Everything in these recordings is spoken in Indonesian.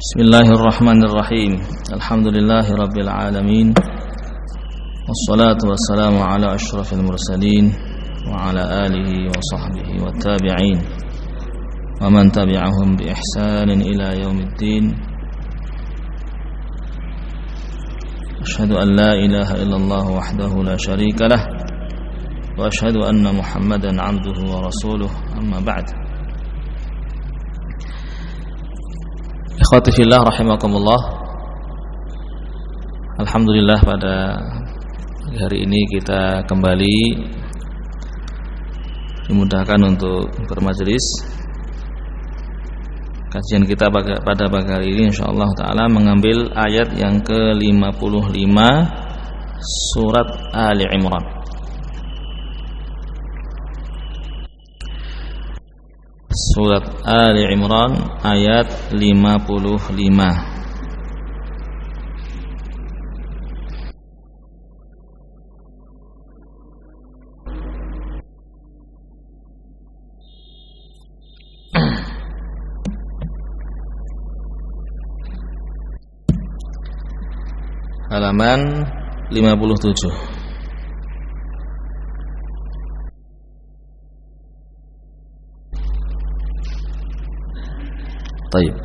Bismillahirrahmanirrahim. Alhamdulillahirabbil alamin. Wassalatu wassalamu ala asyrafil mursalin wa ala alihi wa sahbihi wat tabi'in wa man tabi'ahum bi ihsanin ila yaumiddin. Asyhadu an la ilaha illallah wahdahu la syarika lah wa asyhadu anna Muhammadan 'abduhu wa rasuluh. Amma ba'd. Ikhwati fillah rahimakumullah. Alhamdulillah pada hari ini kita kembali dimudahkan untuk bermajelis. Kajian kita pada pagi hari ini insyaallah taala mengambil ayat yang ke-55 surat Ali Imran. Surat Ali Imran ayat 55. Halaman 57. Baik.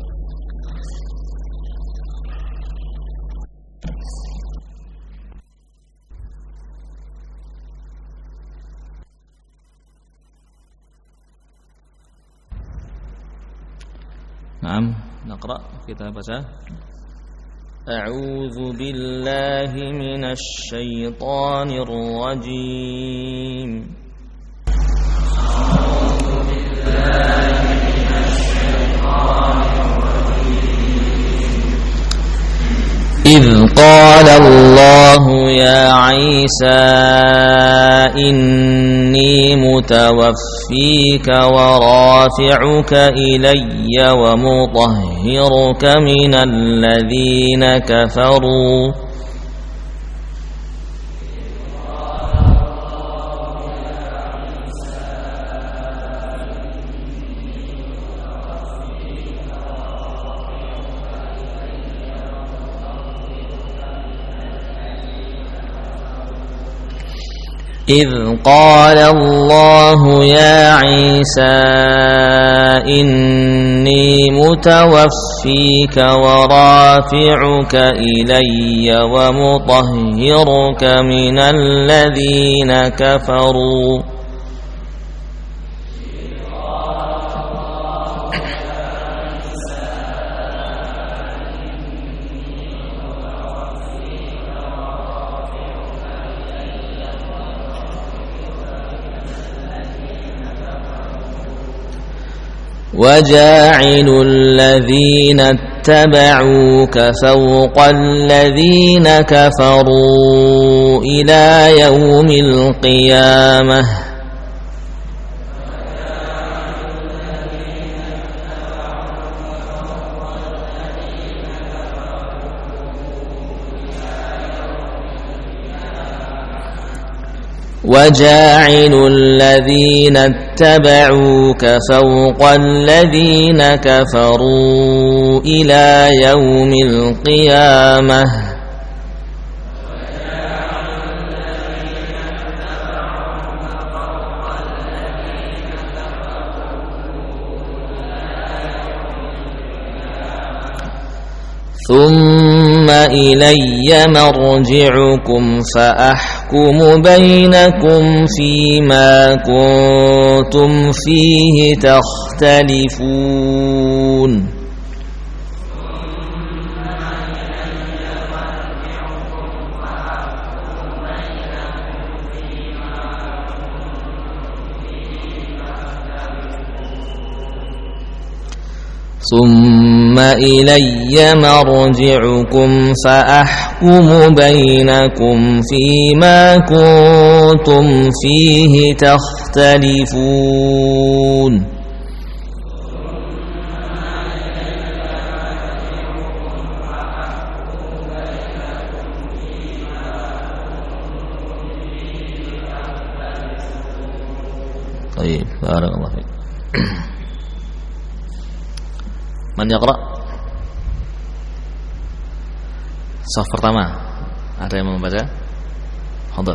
Naam, naqra, kita baca. A'udzu billahi minasy syaithanir rajim. A'udzu billahi إذ قال الله يا عيسى إني متوفيك ورافعك إلي ومطهرك من الذين كفروا إذ قال الله يا عيسى إني متوفيك ورافعك إلي ومطهرك من الذين كفروا وجاعل الذين اتبعوك فوق الذين كفروا إلى يوم القيامة وجاعل الذين اتبعوك فوق الذين كفروا إلى يوم القيامة ثم إلي مرجعكم فأحكم بينكم فيما كنتم فيه تختلفون ثم إلي مرجعكم فأحكم بينكم فيما كنتم فيه تختلفون طيب بارك الله فيك. Man yaqra? Saf pertama, ada yang mau membaca? Hadar.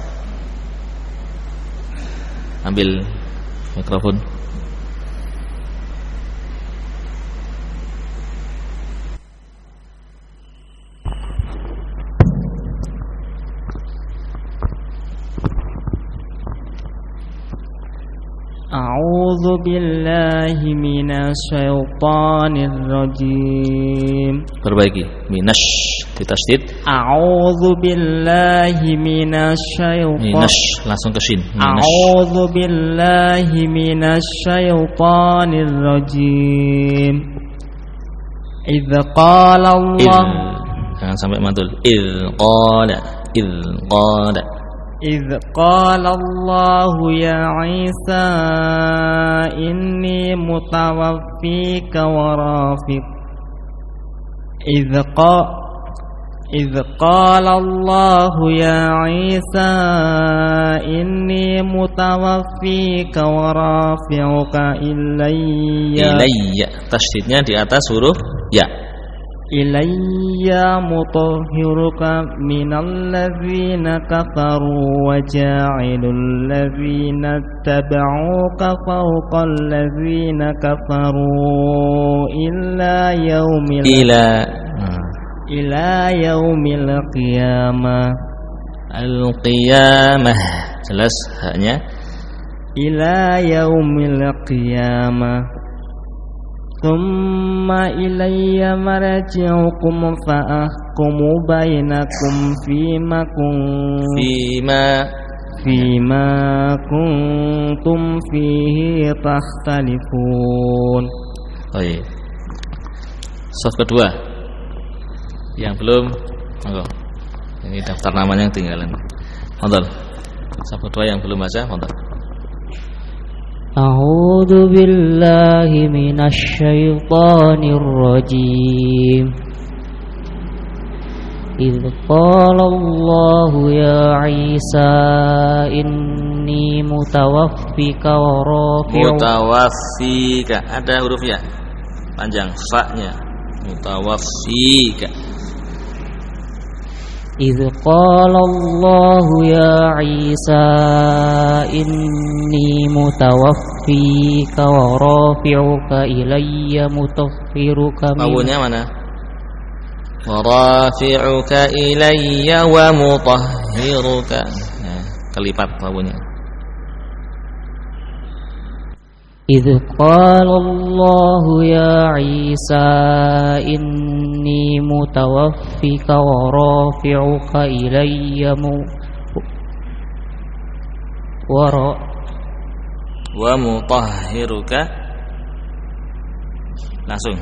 Ambil mikrofon. A'udzu billahi minasyaitonir rajim. Perbaiki minash ditasydid. A'udzu billahi minasyaitonir. Minash langsung ke shin. A'udzu billahi minasyaitonir rajim. Idza qala Allah. Jangan sampai mantul. Idza qala. إذ قال الله يا عيسى إني متوفيك ورافق إذ قال الله يا عيسى إني متوفيك ورافعك إلي tasydidnya di atas huruf ya. Ilayya mutahhiruka minal ladzina kafaru wa ja'ilul ladzina tabauka fawqal ladzina kafaru ila yaumil qiyamah. Al-qiyamah jelas haknya ila yaumil qiyamah. Thumma ilayya marji'ukum fa'ahkumu bainakum fima kuntum fihi takhtalifun. Baik. Saf kedua yang belum, monggo. Ini daftar namanya yang tinggalan. Fadhal. Saf kedua yang belum baca, fadhal. A'udzu billahi minasyaitonir rajim. Idz qala Allahu ya Isa inni mutawaffika wa rafi'uka. Mutawaffika ada huruf ya panjang fa-nya. Mutawaffika. إذ قال الله يا عيسى إني متوفيك ورافعك إلي مطهرك Wawunya mana? Warafi'uka ilayya wa mutahhiruka. Nah, kelipat wawunya. إذ قال الله يا عيسى إني متوفيك ورافعك إلي ومطهرك langsung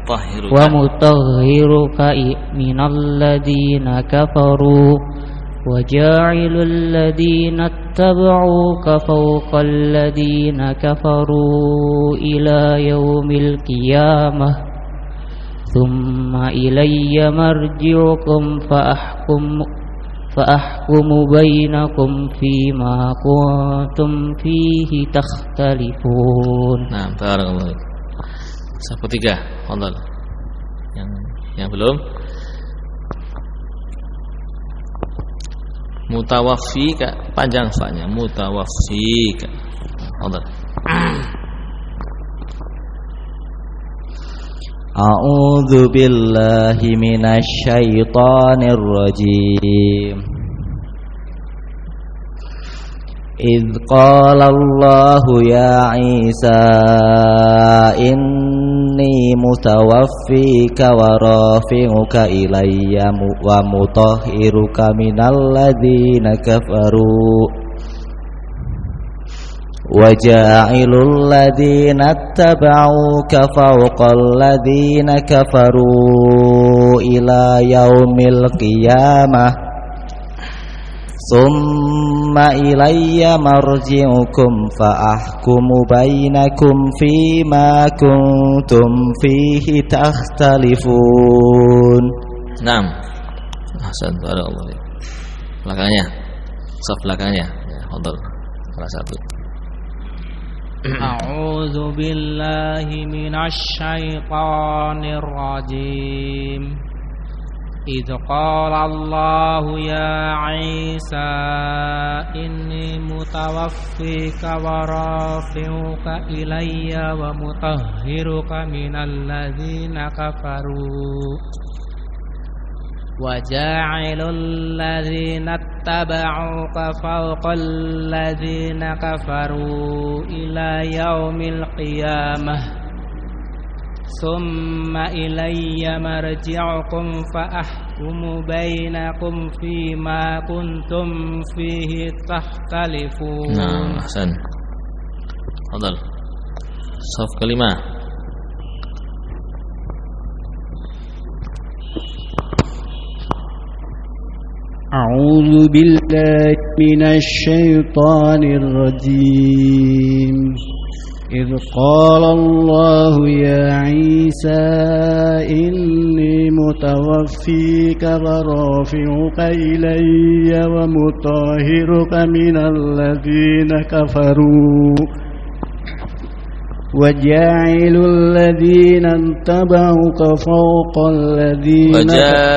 ومطهرك من الذين كفروا وجاعل الذين اتبعوك فوق الذين كفروا إلى يوم القيامة ثم إلي مرجعكم فأحكم بينكم فيما كنتم فيه تختلفون. Nah, barakallahu. Saf ketiga, fadhal. Yang belum mutawaffika panjang fa-nya mutawaffika. Fadhal. A'udzu billahi minasy syaithanir rajim. Idz qala Allahu ya Isa inni mutawaffika wa rafi'uka ilayya wa mutahhiruka minal ladzina kafaru wa ja'ilul ladzina ittaba'uka fawqal ladzina kafaru ila yaumil qiyamah Summa ilayya marji'ukum fa'ahkumu bainakum fima kuntum fihi takhtalifun. Naam. Ahsan, barakallahu. Belakangnya. Saf belakangnya. Ya, fadhal. Salah satu. A'udzu billahi minasy syaithanir rajim. إذ قال الله يا عيسى إني متوفيك ورافعك إلي ومطهرك من الذين كفروا وجاعل الذين اتبعوك فوق الذين كفروا إلى يوم القيامة ثم إلي مرجعكم فأحكم بينكم فيما كنتم فيه تختلفون. نعم أحسن. تفضل. صف kelima. أعوذ بالله من الشيطان الرجيم. إذ قال الله يا عيسى إني متوفيك ورافعك إلي ومطهرك من الذين كفروا وجاعل الذين اتبعوك فوق الذين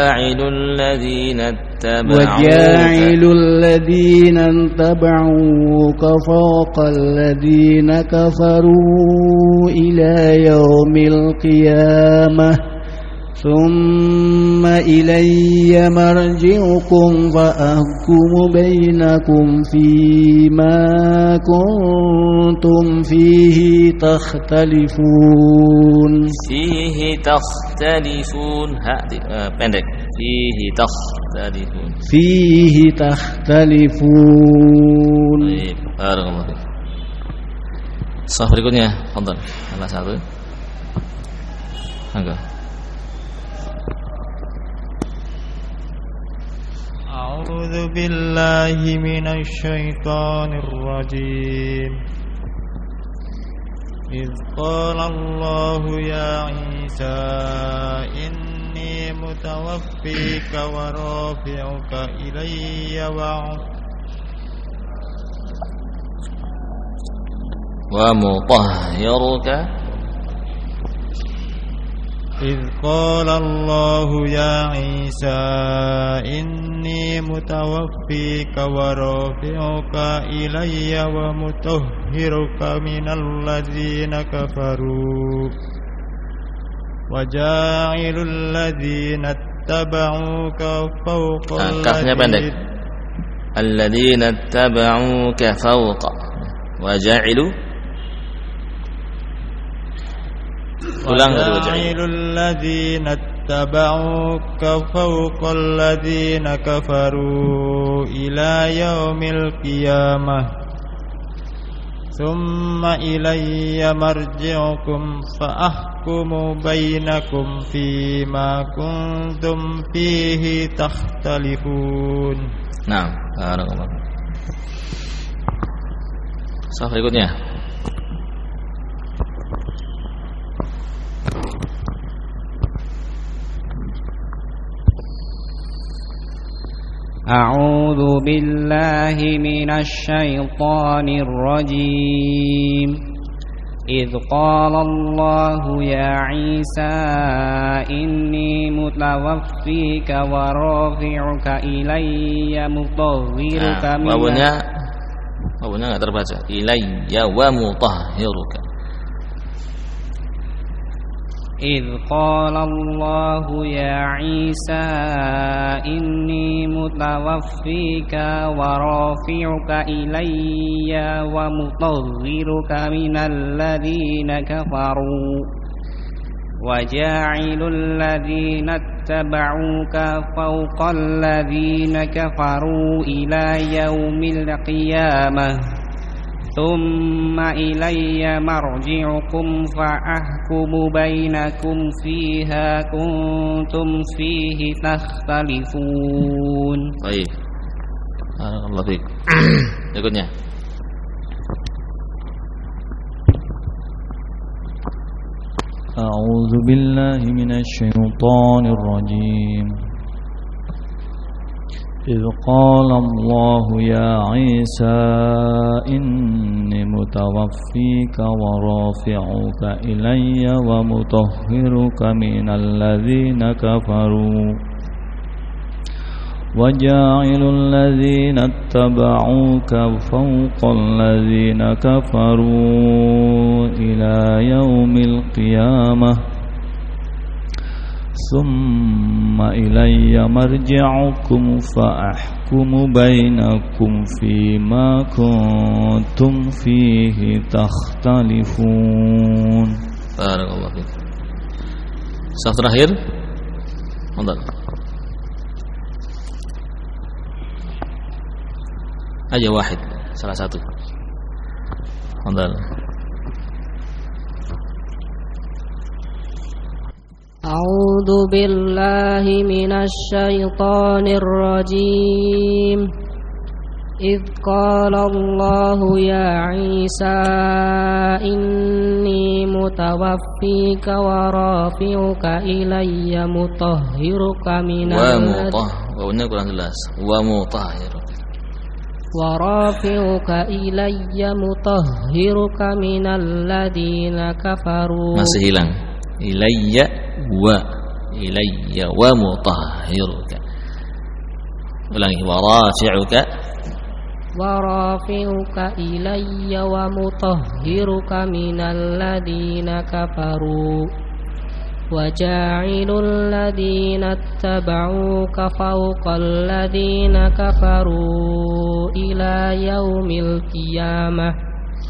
فوق الذين كفروا إلى يوم القيامة ثم إلي مرجعكم فأحكم بينكم فيما كنتم فيه تختلفون. فيه تختلفون. pendek. فيه تختلفون. Baik, barakallahu fiik. Saf berikutnya, fadhal. Salah satu. Enggak. أعوذ بالله من الشيطان الرجيم. إذ قال الله يا عيسى إني متوفيك ورافعك إلي ومطهرك. إذ قال الله يا عيسى إني متوفيك ورافعك إلي ومطهرك من الذين كفروا وجاعل الذين اتبعوك فوق الذين اتبعوك فوق وجاعلوا الذين اتبعوك فوق الذين كفروا إلى يوم القيامة ثم إلي مرجعكم فأحكم بينكم فيما كنتم فيه تختلفون. Nah, barakallahu. Saf berikutnya. أعوذ بالله من الشيطان الرجيم. إذ قال الله يا عيسى إني متوفيك ورافعك إلي مطهرك من wawunya nggak terbaca. Ilayya wa mutahhiruka. إذ قال الله يا عيسى إني متوفيك ورافعك إلي ومطهرك من الذين كفروا وجاعل الذين اتبعوك فوق الذين كفروا إلى يوم القيامة ثم إلي مرجعكم فأحكم بينكم فيها كنتم فيه تختلفون. Baik. Barakallahu fiik. Berikutnya. أعوذ بالله من الشيطان الرجيم. إذ قال الله يا عيسى إني متوفيك ورافعك إلي ومطهرك من الذين كفروا وجاعل الذين اتبعوك فوق الذين كفروا إلى يوم القيامة ثم إلي مرجعكم فأحكم بينكم فيما كنتم فيه تختلفون. Barakallahu fiik. Saf terakhir. Mantap. Aja wahid, salah satu. Mantap. أعوذ بالله من الشيطان الرجيم إذ قال الله يا عيسى إني متوفيك ورافعك إلي مطهرك من ورافعك إلي مطهرك من الذين كفروا. Masih hilang. Ilayya wa mutahhiruka. Ulangi. Warafi'uka ilayya wa mutahhiruka minal ladina kafaru wa ja'ilul ladina ittaba'uka fawqal ladina kafaru ila yaumil qiyamah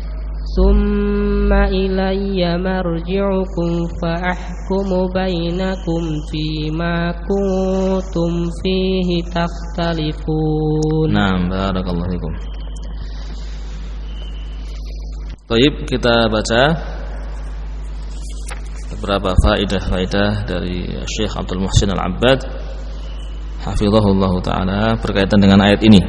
ثم إلي مرجعكم فأحكم بينكم فيما كنتم فيه تختلفون. Naam, barakallahu fikum. Baik, kita baca beberapa faedah-faedah dari Syekh Abdul Muhsin Al-Abbad hafizahullah taala berkaitan dengan ayat ini.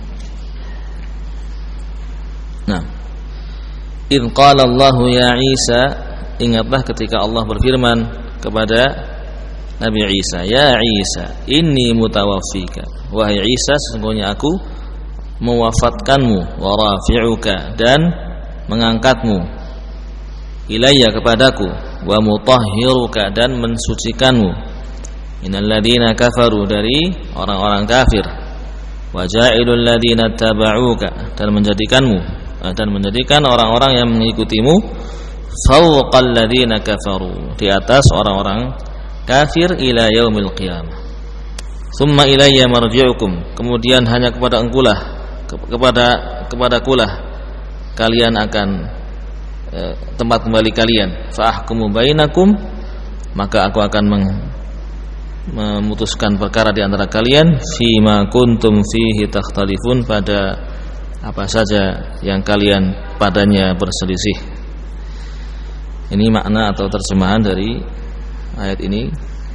Nah, idz qala Allahu ya Isa, ingatlah ketika Allah berfirman kepada Nabi Isa, ya Isa, inni mutawaffika, wahai Isa, sesungguhnya aku mewafatkanmu, wa rafi'uka, dan mengangkatmu, ilayya, kepadaku, wa mutahhiruka, dan mensucikanmu, minal ladina kafaru, dari orang-orang kafir, wa ja'ilul ladina taba'uka, dan menjadikan orang-orang yang mengikutimu fawqal ladzina kafaru, di atas orang-orang kafir, ila yaumil qiyamah. Tsumma ilayya marji'ukum, kemudian hanya kepada engkulah, kepadakulah kalian akan tempat kembali kalian. Fa ahkumu bainakum, maka aku akan memutuskan perkara di antara kalian, fima kuntum fihi takhtalifun, pada apa saja yang kalian padanya berselisih. Ini makna atau terjemahan dari ayat ini.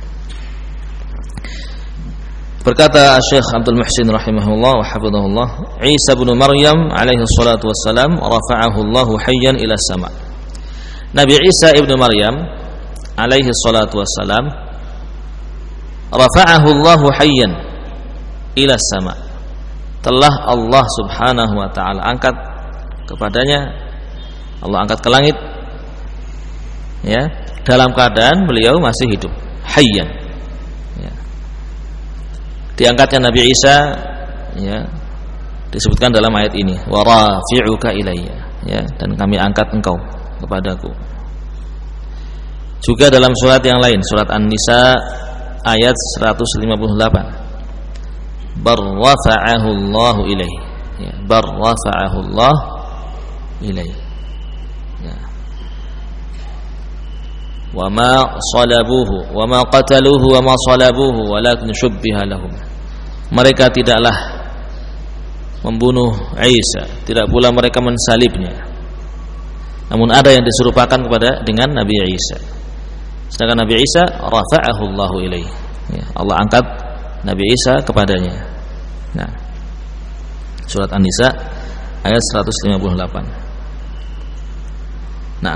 Berkata Syekh Abdul Muhsin rahimahullah wa hafizahullah, Isa bin Maryam alaihi salatu wassalam rafa'ahu Allah hayyan ila sama. Nabi Isa ibnu Maryam alaihi salatu wassalam rafa'ahu Allah hayyan ila sama, telah Allah subhanahu wa ta'ala angkat kepadanya, Allah angkat ke langit, ya, dalam keadaan beliau masih hidup, hayyan, ya. Diangkatnya Nabi Isa, ya, disebutkan dalam ayat ini, wa rafi'uka ilayya, ya, dan kami angkat engkau kepadaku. Juga dalam surat yang lain, surat An-Nisa ayat 158, barrafa'ahu Allah ilaih, ya, barrafa'ahu Allah ilaih, ya. Wa ma salabuhu wa ma qataluhu wa ma salabuhu walakin syubbiha lahum. Mereka tidaklah membunuh Isa, tidak pula mereka mensalibnya, namun ada yang diserupakan dengan Nabi Isa. Sedangkan Nabi Isa rafa'ahu Allah ilaih, ya, Allah angkat Nabi Isa kepadanya. Nah, surat An-Nisa ayat 158. Nah,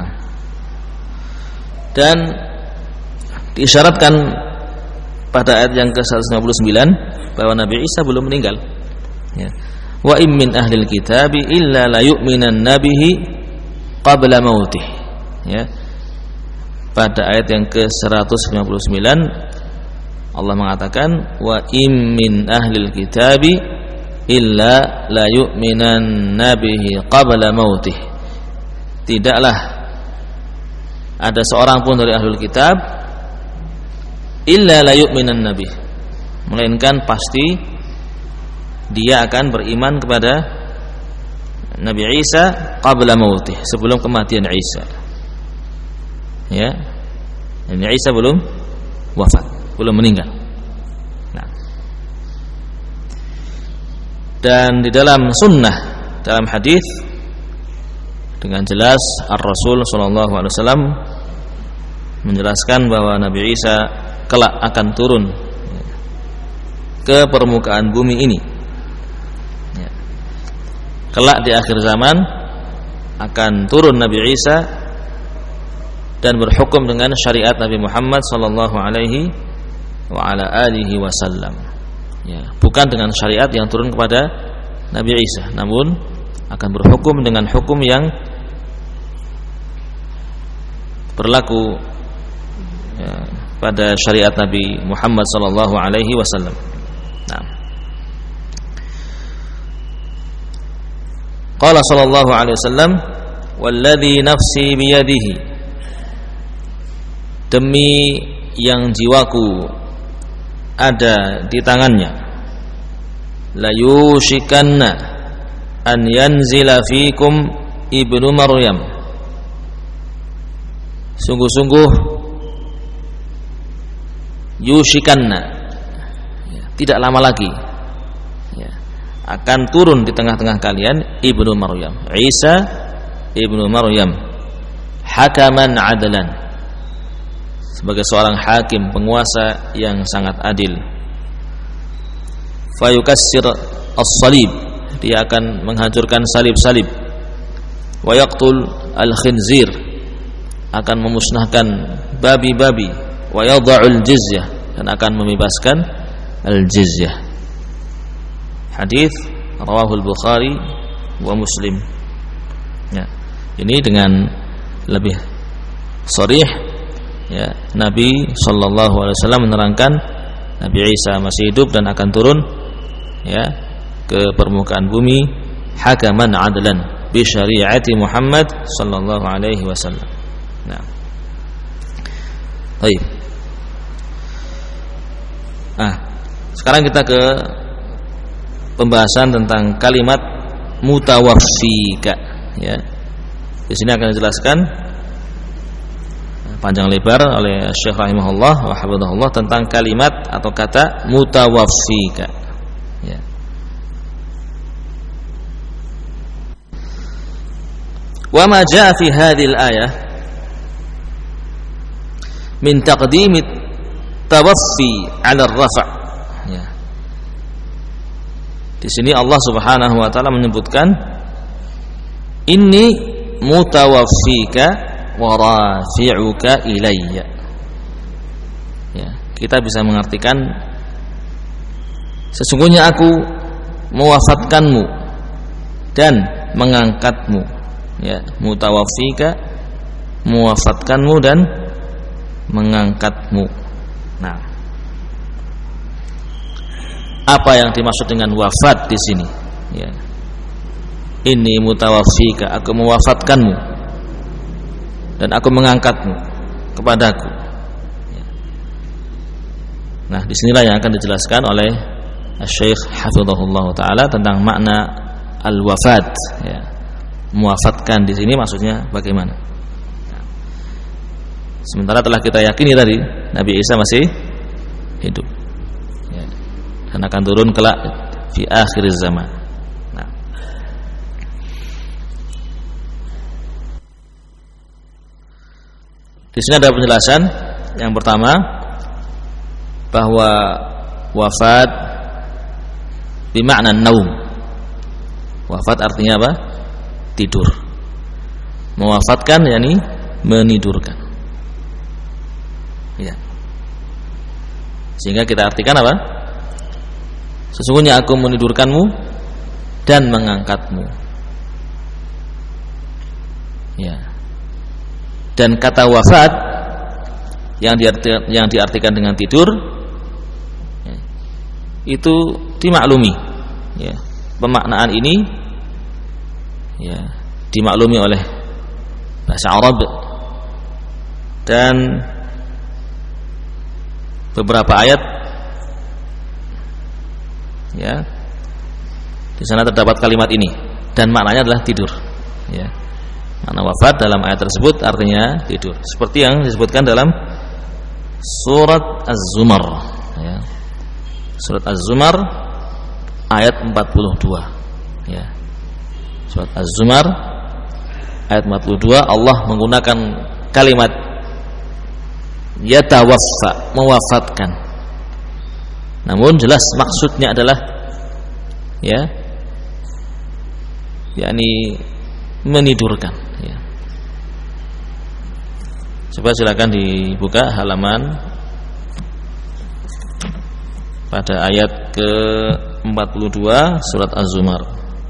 dan diisyaratkan pada ayat yang ke-159 bahwa Nabi Isa belum meninggal, ya. Wa in min ahlil kitabi illa la yu'minan nabihi qabla mautih, ya. Pada ayat yang ke-159 Allah mengatakan wa im min ahlil kitabi illa la yu'minanna bihi qabla mautih. Tidaklah ada seorang pun dari ahlul kitab illa la yu'minanna bihi, melainkan pasti dia akan beriman kepada Nabi Isa qabla mautih, sebelum kematian Isa. Ya. Nabi Isa belum wafat, belum meninggal. Nah. Dan di dalam sunnah, dalam hadis dengan jelas Ar-Rasul sallallahu alaihi wasallam menjelaskan bahwa Nabi Isa kelak akan turun ke permukaan bumi ini. Ya. Kelak di akhir zaman akan turun Nabi Isa dan berhukum dengan syariat Nabi Muhammad sallallahu alaihi wa ala alihi wasallam. Ya, bukan dengan syariat yang turun kepada Nabi Isa, namun akan berhukum dengan hukum yang berlaku ya, pada syariat Nabi Muhammad sallallahu alaihi wasallam. Nah. Qala sallallahu alaihi wasallam, "Walladzi nafsi biyadihi." Demi yang jiwaku ada di tangannya, la yushikanna an yanzila fikum ibnu Maryam. Sungguh-sungguh yushikanna, tidak lama lagi ya, akan turun di tengah-tengah kalian ibnu Maryam, Isa ibnu Maryam, hakaman adlan, sebagai seorang hakim, penguasa yang sangat adil. Fayukassir as-salib, dia akan menghancurkan salib-salib. Wa yaqtul al-khinzir, akan memusnahkan babi-babi. Wa yadha'ul jizyah, dan akan membebaskan al-jizyah. Hadis rawahul Bukhari wa Muslim. Ya, ini dengan lebih sharih ya, Nabi sallallahu alaihi wasallam menerangkan Nabi Isa masih hidup dan akan turun ya ke permukaan bumi hakaman adlan bi syariati Muhammad sallallahu alaihi wasallam. Nah. Baik. Sekarang kita ke pembahasan tentang kalimat mutawaffika ya. Di sini akan dijelaskan panjang lebar oleh Syekh rahimahullah wa hafizahullah tentang kalimat atau kata mutawaffika ya. Wa ma jaa fi hadhihi al-ayah min taqdim at-tawaffi 'ala ar-raf' ya. Di sini Allah Subhanahu wa taala menyebutkan inni mutawaffika wa rafi'uka ilayya. Ya, kita bisa mengartikan sesungguhnya aku mewafatkanmu dan mengangkatmu. Ya, mutawaffika, mewafatkanmu dan mengangkatmu. Nah, apa yang dimaksud dengan wafat di sini? Ya. Inni mutawaffika, aku mewafatkanmu dan aku mengangkatmu kepadaku. Nah, disinilah yang akan dijelaskan oleh Syekh hafizahullah taala tentang makna al-wafat. Ya. Mewafatkan di sini maksudnya bagaimana? Sementara telah kita yakini tadi Nabi Isa masih hidup, ya, dan akan turun kelak di akhir zaman. Nah, di sini ada penjelasan yang pertama bahwa wafat bermakna naum. Wafat artinya apa? Tidur. Mewafatkan yakni menidurkan. Ya. Sehingga kita artikan apa? Sesungguhnya aku menidurkanmu dan mengangkatmu. Ya. Dan kata wafat yang diartikan dengan tidur itu dimaklumi, ya. Pemaknaan ini ya dimaklumi oleh bahasa Arab dan beberapa ayat, ya. Di sana terdapat kalimat ini dan maknanya adalah tidur, ya. Makna wafat dalam ayat tersebut artinya tidur, seperti yang disebutkan dalam surat Az-Zumar, ya. Surat Az-Zumar ayat 42, ya. Surat Az-Zumar ayat 42 Allah menggunakan kalimat yatawaffa, mewafatkan. Namun jelas maksudnya adalah ya yakni menidurkan, ya. Coba silakan dibuka halaman pada ayat ke-42 surat Az-Zumar.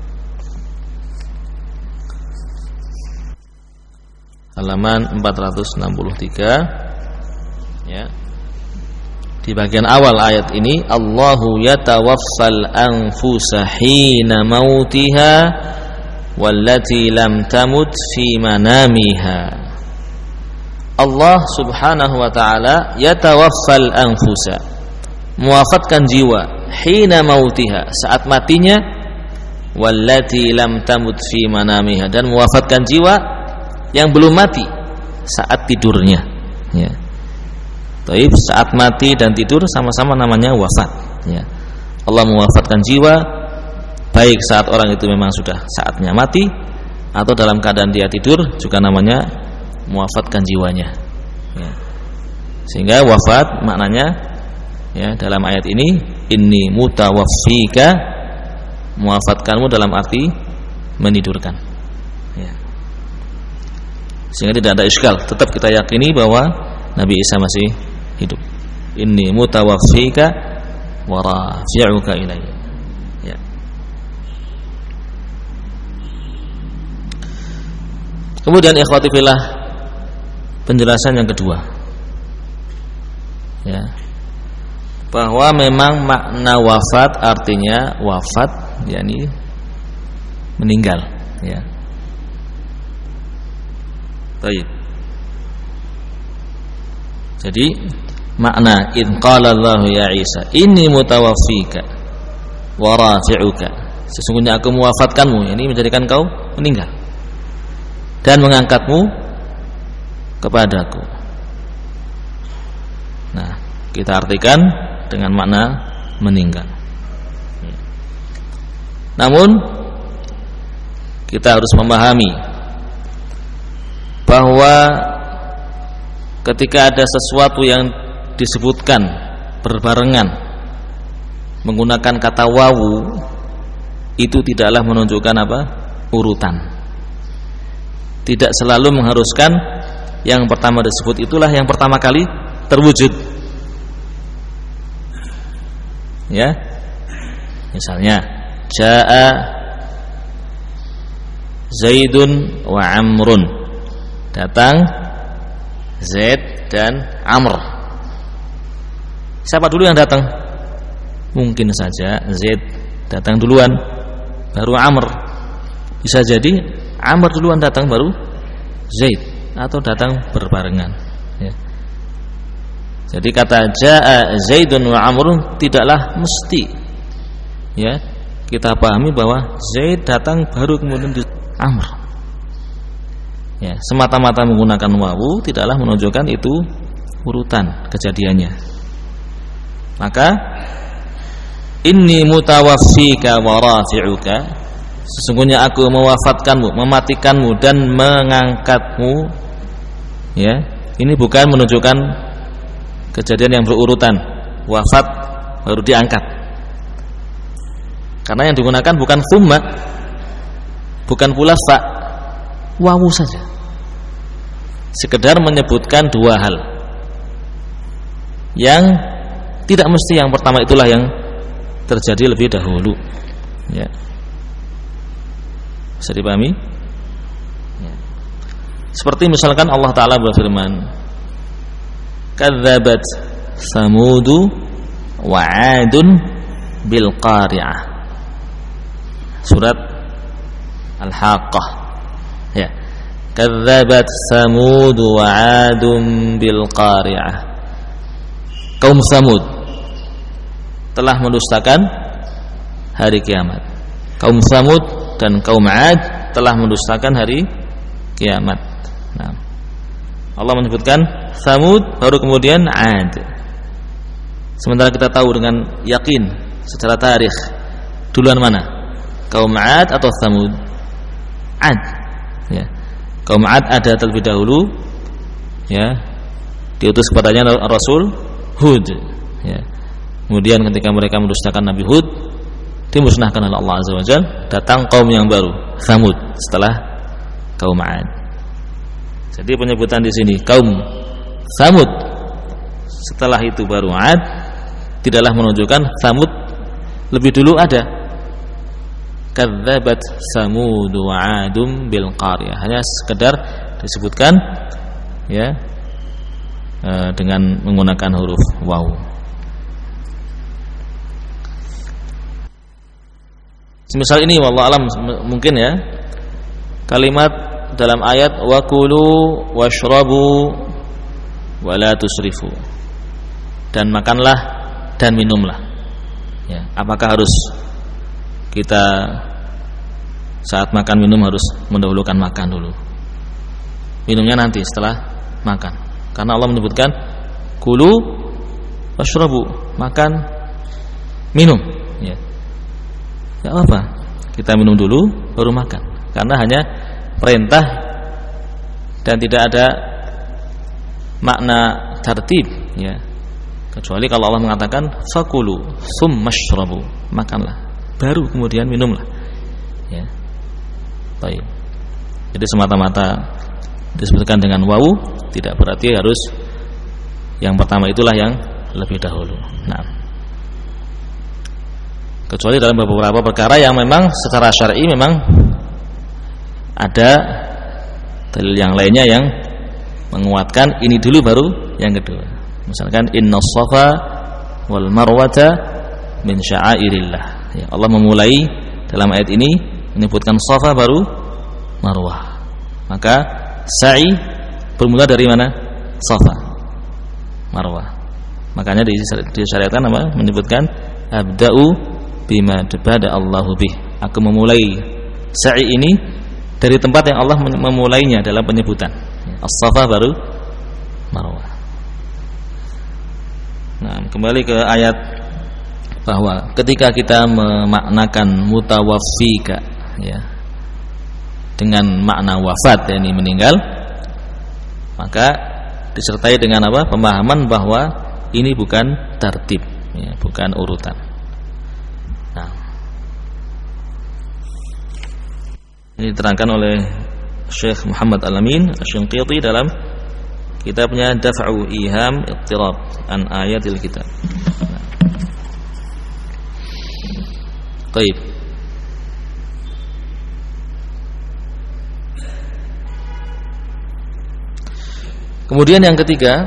Halaman 463, ya. Di bagian awal ayat ini, Allahu yatawaffal anfusa hina mautiha wallati lam tamut fi manamiha. Allah subhanahu wa ta'ala yatawaffal anfusa, mewafatkan jiwa, hina mautiha, saat matinya, wallati lam tamut fi manamiha, dan mewafatkan jiwa yang belum mati saat tidurnya, ya. Taib, saat mati dan tidur sama-sama namanya wafat, ya. Allah mewafatkan jiwa baik saat orang itu memang sudah saatnya mati atau dalam keadaan dia tidur juga namanya mewafatkan jiwanya, ya. Sehingga wafat maknanya, ya, dalam ayat ini inni mutawaffika, mewafatkanmu dalam arti menidurkan, ya. Sehingga tidak ada iskal, tetap kita yakini bahwa Nabi Isa masih hidup. Inni mutawaffika wa rafi'uka ilayya, ya. Kemudian ikhwati fillah, penjelasan yang kedua, ya, bahwa memang makna wafat artinya wafat yakni meninggal, ya. Baik. Jadi makna in qala Allah ya Isa inni mutawaffika wa rafi'uka, sesungguhnya aku mewafatkanmu, ini menjadikan kau meninggal dan mengangkatmu kepadaku. Nah, kita artikan dengan makna meninggal. Namun kita harus memahami bahwa ketika ada sesuatu yang disebutkan berbarengan menggunakan kata wawu, itu tidaklah menunjukkan apa? Urutan. Tidak selalu mengharuskan yang pertama disebut itulah yang pertama kali terwujud, ya. Misalnya jaa Zaidun wa Amrun, datang Zaid dan Amr. Siapa dulu yang datang? Mungkin saja Zaid datang duluan baru Amr. Bisa jadi Amr duluan datang baru Zaid, atau datang berbarengan, ya. Jadi kata jaa Zaidun wa Amrun tidaklah mesti, ya, kita pahami bahwa Zaid datang baru kemudian Amr. Ya, semata-mata menggunakan wawu tidaklah menunjukkan itu urutan kejadiannya. Maka inni mutawaffika wa rafi'uka, sesungguhnya aku mewafatkanmu, mematikanmu dan mengangkatmu, ya. Ini bukan menunjukkan kejadian yang berurutan, wafat baru diangkat. Karena yang digunakan bukan thumma, bukan pula fa, wawu saja, sekedar menyebutkan dua hal yang tidak mesti yang pertama itulah yang terjadi lebih dahulu, ya. Bisa dipahami, ya. Seperti misalkan Allah Ta'ala berfirman kadzabat Samudu wa 'Adun bil qari'ah. Surat Al-Haqqah. Ya. Kadzabat Samud wa 'Adun bil qari'ah. Kaum Samud telah mendustakan hari kiamat. Kaum Samud dan kaum 'Ad telah mendustakan hari kiamat. Nah, Allah menyebutkan Samud baru kemudian 'Ad. Sementara kita tahu dengan yakin secara tarikh duluan mana? Kaum 'Ad atau Samud? 'Ad. Ya. Kaum 'Ad ada terlebih dahulu, ya. Diutus kepadanya Rasul Hud, ya. Kemudian ketika mereka mendustakan Nabi Hud, dimusnahkan oleh Allah Azza wa Jalla, datang kaum yang baru, Samud, setelah kaum 'Ad. Jadi penyebutan di sini kaum Samud, setelah itu baru 'Ad, tidaklah menunjukkan Samud lebih dulu ada. Kadzabat Samud wa 'Adun bil qari'ah. Hanya sekedar disebutkan, ya, dengan menggunakan huruf waw. Semisal ini wallahu alam, mungkin ya kalimat dalam ayat wa kulu washrabu wa la tusrifu, dan makanlah dan minumlah, ya. Apakah harus kita saat makan minum harus mendahulukan makan dulu, minumnya nanti setelah makan? Karena Allah menyebutkan kulu washrabu, makan minum, ya. Ya apa? Kita minum dulu baru makan. Karena hanya perintah dan tidak ada makna tertib, ya. Kecuali kalau Allah mengatakan fakulu summashrabu, makanlah baru kemudian minumlah, ya. Baik. Jadi semata-mata disebutkan dengan wawu tidak berarti harus yang pertama itulah yang lebih dahulu. Nah, kecuali dalam beberapa perkara yang memang secara syar'i memang ada dalil yang lainnya yang menguatkan ini dulu baru yang kedua. Misalkan inna safa wal marwata min sya'airillah, ya, Allah memulai dalam ayat ini menyebutkan safa baru marwah. Maka sa'i bermula dari mana? Safa, marwah. Makanya disyariatkan apa? Menyebutkan abda'u bima bada Allahu bih. Aku memulai sa'i ini dari tempat yang Allah memulainya dalam penyebutan. As-Safa baru Marwah. Nah, kembali ke ayat bahwa ketika kita memaknakan mutawaffika, ya, dengan makna wafat, yakni meninggal, maka disertai dengan apa? Pemahaman bahwa ini bukan tertib, ya, bukan urutan. Nah, ini diterangkan oleh Syekh Muhammad Al-Amin Asy-Syanqiti dalam kitabnya Daf'u Iham Ittirab an Ayatil Kitab. Nah. Baik. Kemudian yang ketiga,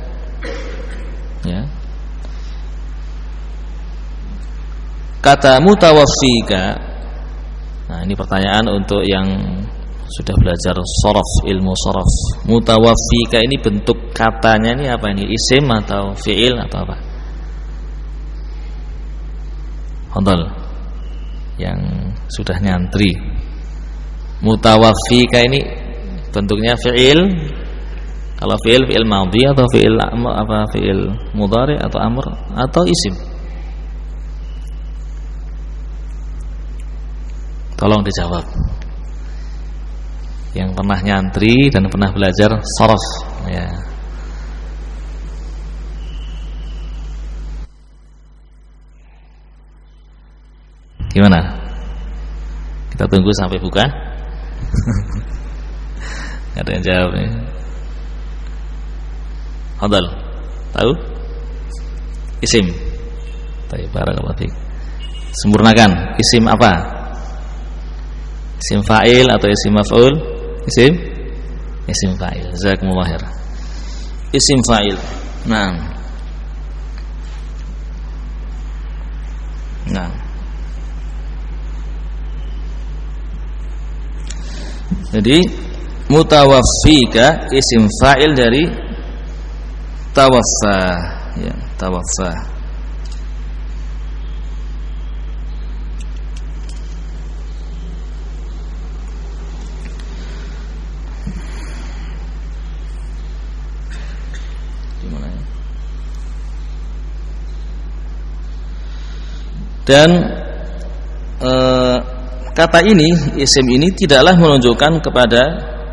ya, kata mutawaffika. Nah, ini pertanyaan untuk yang sudah belajar shorof, ilmu shorof. Mutawaffika ini bentuk katanya ini apa ini? Isim atau fi'il atau apa? Fadhal. Yang sudah nyantri. Mutawaffika ini bentuknya fi'il. Kalau fi'il madhi atau fi'il apa? Fi'il mudhari atau amr atau isim? Tolong dijawab. Yang pernah nyantri dan pernah belajar shorof, ya. Gimana? Kita tunggu sampai buka. Ada yang jawab, ya. Fadhal. Tahu? Isim. Baik, barakallahu fiik. Sempurnakan. Isim apa? Isim fa'il atau isim maf'ul? Isim fa'il. Jazakumullah khair. Isim fa'il. Nah, Nah, jadi mutawaffika isim fa'il dari tawaffa, ya, tawaffa. Dan kata ini, isim ini tidaklah menunjukkan kepada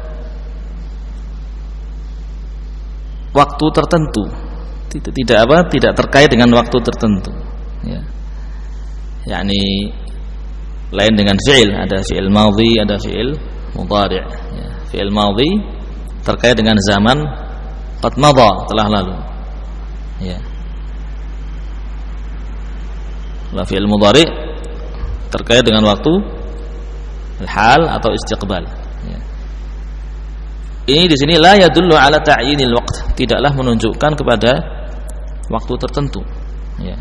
waktu tertentu, tidak terkait dengan waktu tertentu, ya. yakni lain dengan fi'il, ada fi'il madhi, ada fi'il mudhari', ya. Fi'il madhi terkait dengan zaman qad madha, telah lalu, ya. La fi'il mudhari terkait dengan waktu hal atau istiqbal, ya. Ini di sini la yadullu ala ta'yinil waqt, tidaklah menunjukkan kepada waktu tertentu, ya.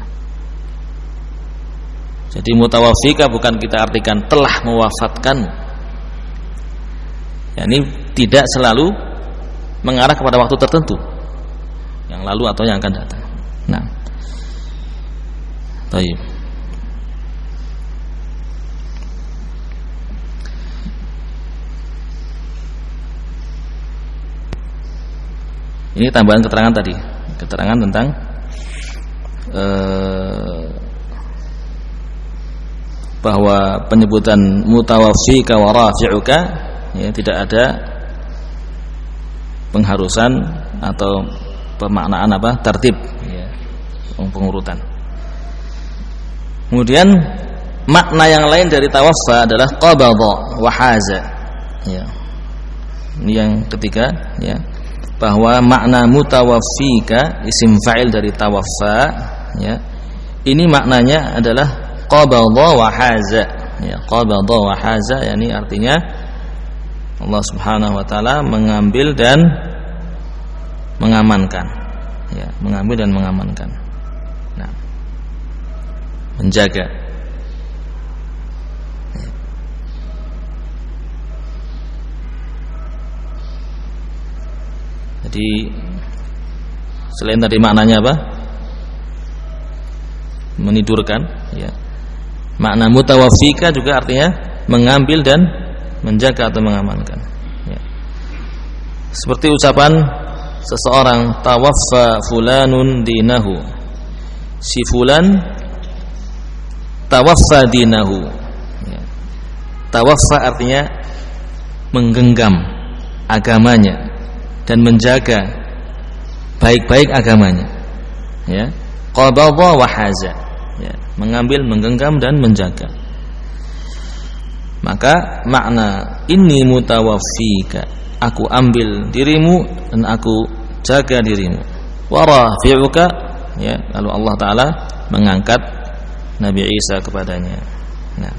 Jadi mutawaffika bukan kita artikan telah mewafatkan, ya, ini tidak selalu mengarah kepada waktu tertentu yang lalu atau yang akan datang. Nah, baik. Ini tambahan keterangan tadi, keterangan tentang bahwa penyebutan mutawaffika wa rafi'uka, ya, tidak ada pengharusan atau pemaknaan tertib, ya, pengurutan. Kemudian makna yang lain dari tawaffa adalah qabadha wa haza, ya. Ini yang ketiga, ya, bahwa makna mutawaffika isim fa'il dari tawaffa, ya, ini maknanya adalah qabadha wa haza, ya. Qabadha wa haza, yakni artinya Allah Subhanahu wa taala mengambil dan mengamankan, ya, mengambil dan mengamankan. Nah, menjaga. Jadi selain tadi maknanya apa? Menidurkan, ya. Makna mutawaffika juga artinya mengambil dan menjaga atau mengamankan, ya. Seperti ucapan seseorang, tawaffa fulanun dinahu, si fulan tawaffa dinahu, ya. Tawaffa artinya menggenggam agamanya dan menjaga baik-baik agamanya, ya. Qabadha wa haza, ya, mengambil, menggenggam dan menjaga. Maka makna inni mutawaffika, aku ambil dirimu dan aku jaga dirimu, wa rafi'uka, ya, lalu Allah taala mengangkat Nabi Isa kepadanya. Nah,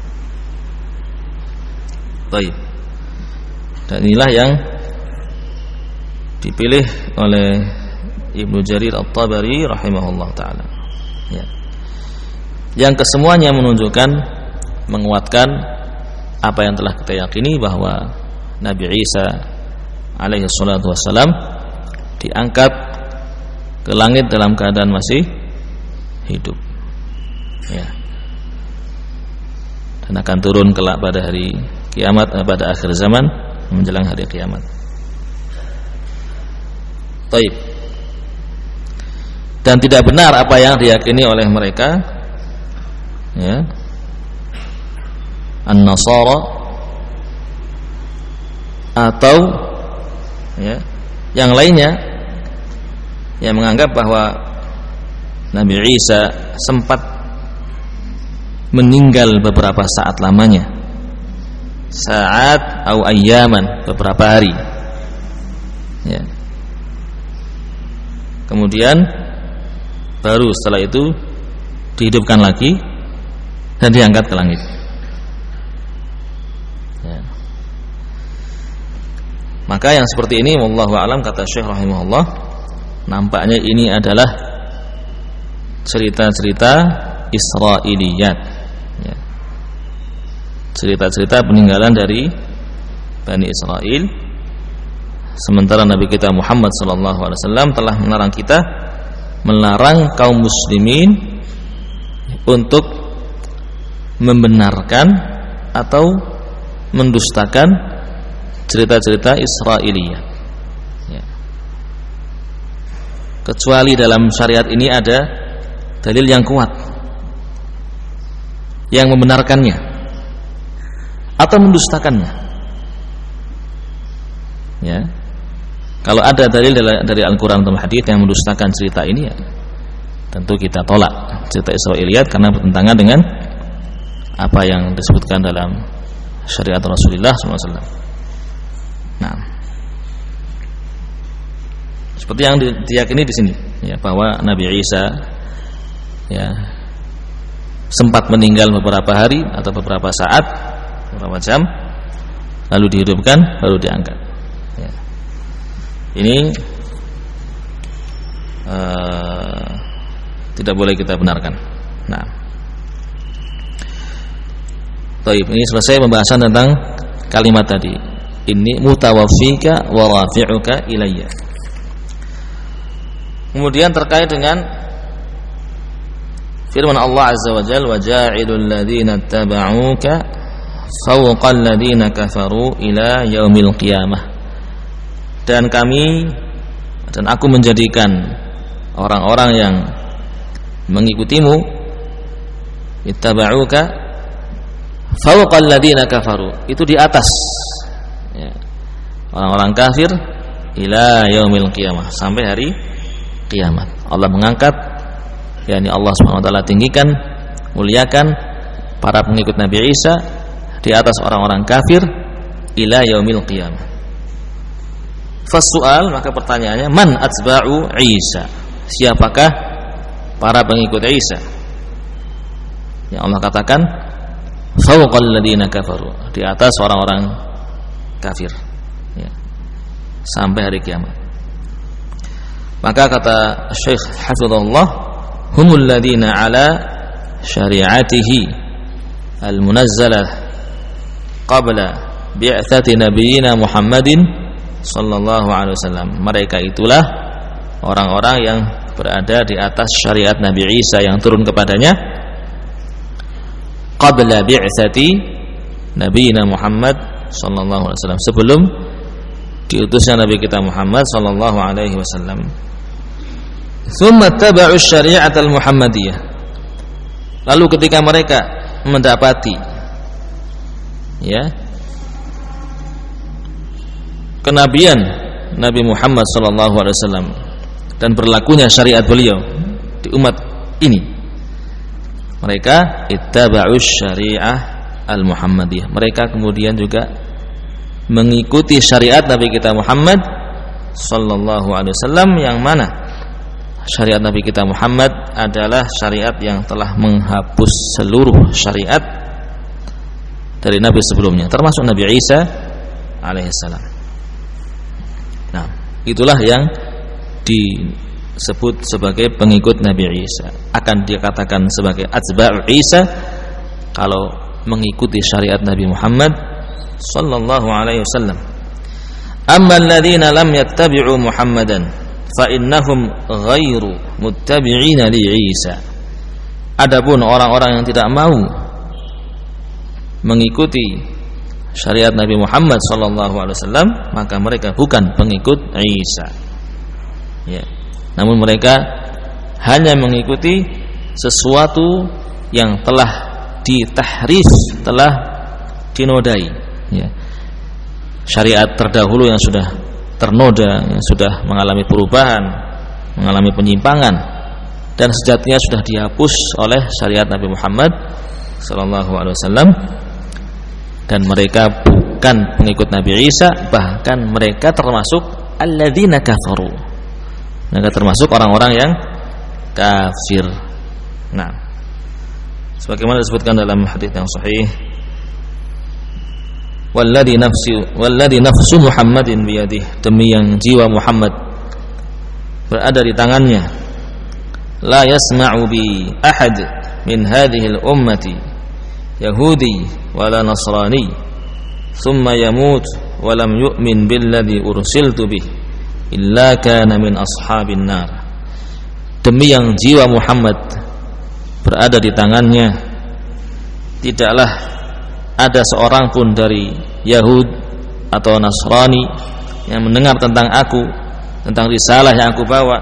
baik. Dan inilah yang dipilih oleh Ibnu Jarir At-Tabari rahimahullah ta'ala, ya. Yang kesemuanya menunjukkan, menguatkan apa yang telah kita yakini bahwa Nabi Isa alaihi salatu wassalam diangkat ke langit dalam keadaan masih hidup, ya, dan akan turun kelak pada hari kiamat, pada akhir zaman menjelang hari kiamat. Taib. Dan tidak benar apa yang diyakini oleh mereka, ya, An-Nasara atau, ya, yang lainnya yang menganggap bahwa Nabi Isa sempat meninggal beberapa saat lamanya, saat atau ayyaman, beberapa hari, ya. Kemudian baru setelah itu dihidupkan lagi dan diangkat ke langit, ya. Maka yang seperti ini, wallahu a'lam, kata Syekh rahimahullah, nampaknya ini adalah cerita-cerita Israiliyat, ya. Cerita-cerita peninggalan dari Bani Israel. Sementara Nabi kita Muhammad SAW telah melarang kaum muslimin untuk membenarkan atau mendustakan cerita-cerita Israiliyat, ya. Kecuali dalam syariat ini ada dalil yang kuat yang membenarkannya atau mendustakannya, ya. Kalau ada dalil dari Al-Quran atau hadits yang mendustakan cerita ini, ya, tentu kita tolak cerita Israiliyat karena bertentangan dengan apa yang disebutkan dalam syariat Rasulullah SAW. Nah, seperti yang diyakini di sini, ya, bahwa Nabi Isa, ya, sempat meninggal beberapa hari atau beberapa saat, beberapa jam, lalu dihidupkan, baru diangkat. Ya. Ini tidak boleh kita benarkan. Nah, ini selesai pembahasan tentang kalimat tadi. Ini mutawaffika wa rafi'uka ilayya. Kemudian terkait dengan firman Allah Azza wa Jalla, wa ja'ilul ladzina tabauka fawqal ladzina kafaru ila yaumil qiyamah. Dan aku menjadikan orang-orang yang mengikutimu ittaba'uka fawqal ladzina kafaru, itu di atas, ya, orang-orang kafir ila yaumil qiyamah, sampai hari kiamat. Allah mengangkat, yakni Allah Subhanahu wa taala tinggikan, muliakan para pengikut Nabi Isa di atas orang-orang kafir ila yaumil qiyamah. Fasu'al, maka pertanyaannya, man atba'u Isa? Siapakah para pengikut Isa? Yang Allah katakan fawqal ladzina kafaru, di atas orang-orang kafir, ya, sampai hari kiamat. Maka kata Syekh hafizahullah, humul ladzina ala syari'atihi al-munazzalah qabla bi'tsati nabiyyina Muhammadin sallallahu alaihi wasallam. Mereka itulah orang-orang yang berada di atas syariat Nabi Isa yang turun kepadanya qabla bi'tsati nabiyyina Muhammad sallallahu alaihi wasallam, sebelum diutusnya Nabi kita Muhammad sallallahu alaihi wasallam. Tsumma taba'u syari'atal Muhammadiyah. Lalu ketika mereka mendapati, ya, kenabian Nabi Muhammad sallallahu alaihi wasallam dan berlakunya syariat beliau di umat ini, mereka ittaba'u syari'ah al-Muhammadiyah. Mereka kemudian juga mengikuti syariat Nabi kita Muhammad sallallahu alaihi wasallam, yang mana syariat Nabi kita Muhammad adalah syariat yang telah menghapus seluruh syariat dari nabi sebelumnya, termasuk Nabi Isa alaihissalam. Nah, itulah yang disebut sebagai pengikut Nabi Isa. Akan dikatakan sebagai atba'u Isa kalau mengikuti syariat Nabi Muhammad sallallahu alaihi wasallam. Amma alladhina lam yattabi'u Muhammadan fa innahum ghairu muttabi'ina li Isa. Adapun orang-orang yang tidak mau mengikuti syariat Nabi Muhammad sallallahu alaihi wasallam, maka mereka bukan pengikut Isa, ya. Namun mereka hanya mengikuti sesuatu yang telah ditahrif, telah dinodai, ya. Syariat terdahulu yang sudah ternoda, yang sudah mengalami perubahan, mengalami penyimpangan, dan sejatinya sudah dihapus oleh syariat Nabi Muhammad sallallahu alaihi wasallam. Dan mereka bukan pengikut Nabi Isa, bahkan mereka termasuk alladzina kafaru. Mereka termasuk orang-orang yang kafir. Nah, sebagaimana disebutkan dalam hadis yang sahih, walladzi nafsu Muhammadin biyadih, demi yang jiwa Muhammad berada di tangannya, la yasma'u bi ahad min hadhihi al-ummati yahudi wala nasrani thumma yamut wa lam yu'min billadhi ursiltu bih illa kana min ashabin nar. Demi yang jiwa Muhammad berada di tangannya, tidaklah ada seorang pun dari Yahud atau Nasrani yang mendengar tentang aku, tentang risalah yang aku bawa,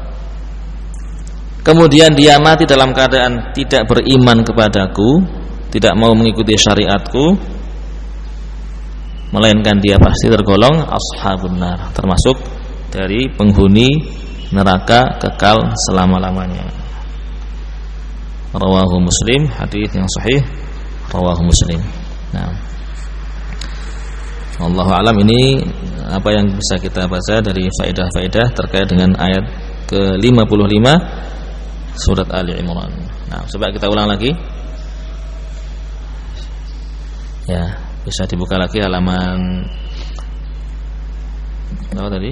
kemudian dia mati dalam keadaan tidak beriman kepadaku, tidak mau mengikuti syariatku, melainkan dia pasti tergolong ashabun nar, termasuk dari penghuni neraka kekal selama-lamanya. Rawahu Muslim, hadis yang sahih, rawahu Muslim. Nah, wallahu alam, ini apa yang bisa kita baca dari faedah-faedah terkait dengan ayat ke-55 surat Ali Imran. Nah, coba kita ulang lagi. Ya, bisa dibuka lagi halaman apa tadi?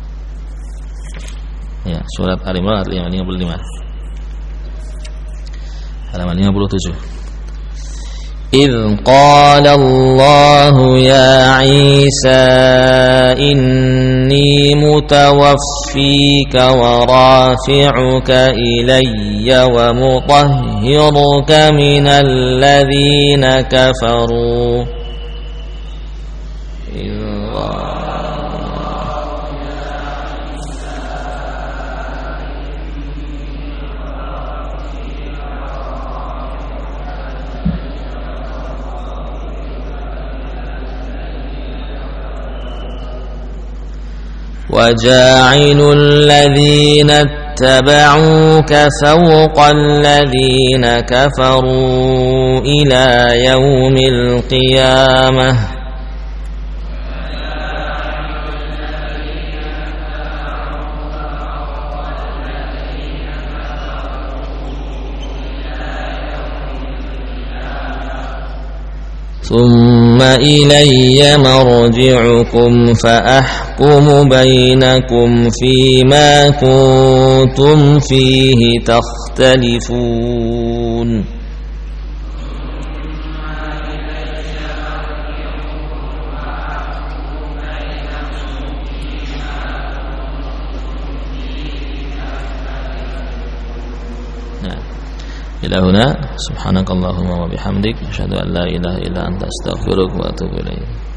Ya, surat Ali Imran ayat 55. Halaman 57. إذ قال الله يا عيسى إني متوفيك ورافعك إلي ومطهرك من الذين كفروا وجاعل الذين اتبعوك فوق الذين كفروا إلى يوم القيامة ثم إلي مرجعكم فأحكم بينكم فيما كنتم فيه تختلفون. إلى هنا سبحانك اللهم وبحمدك أشهد أن لا إله إلا أنت أستغفرك وأتوب إليك.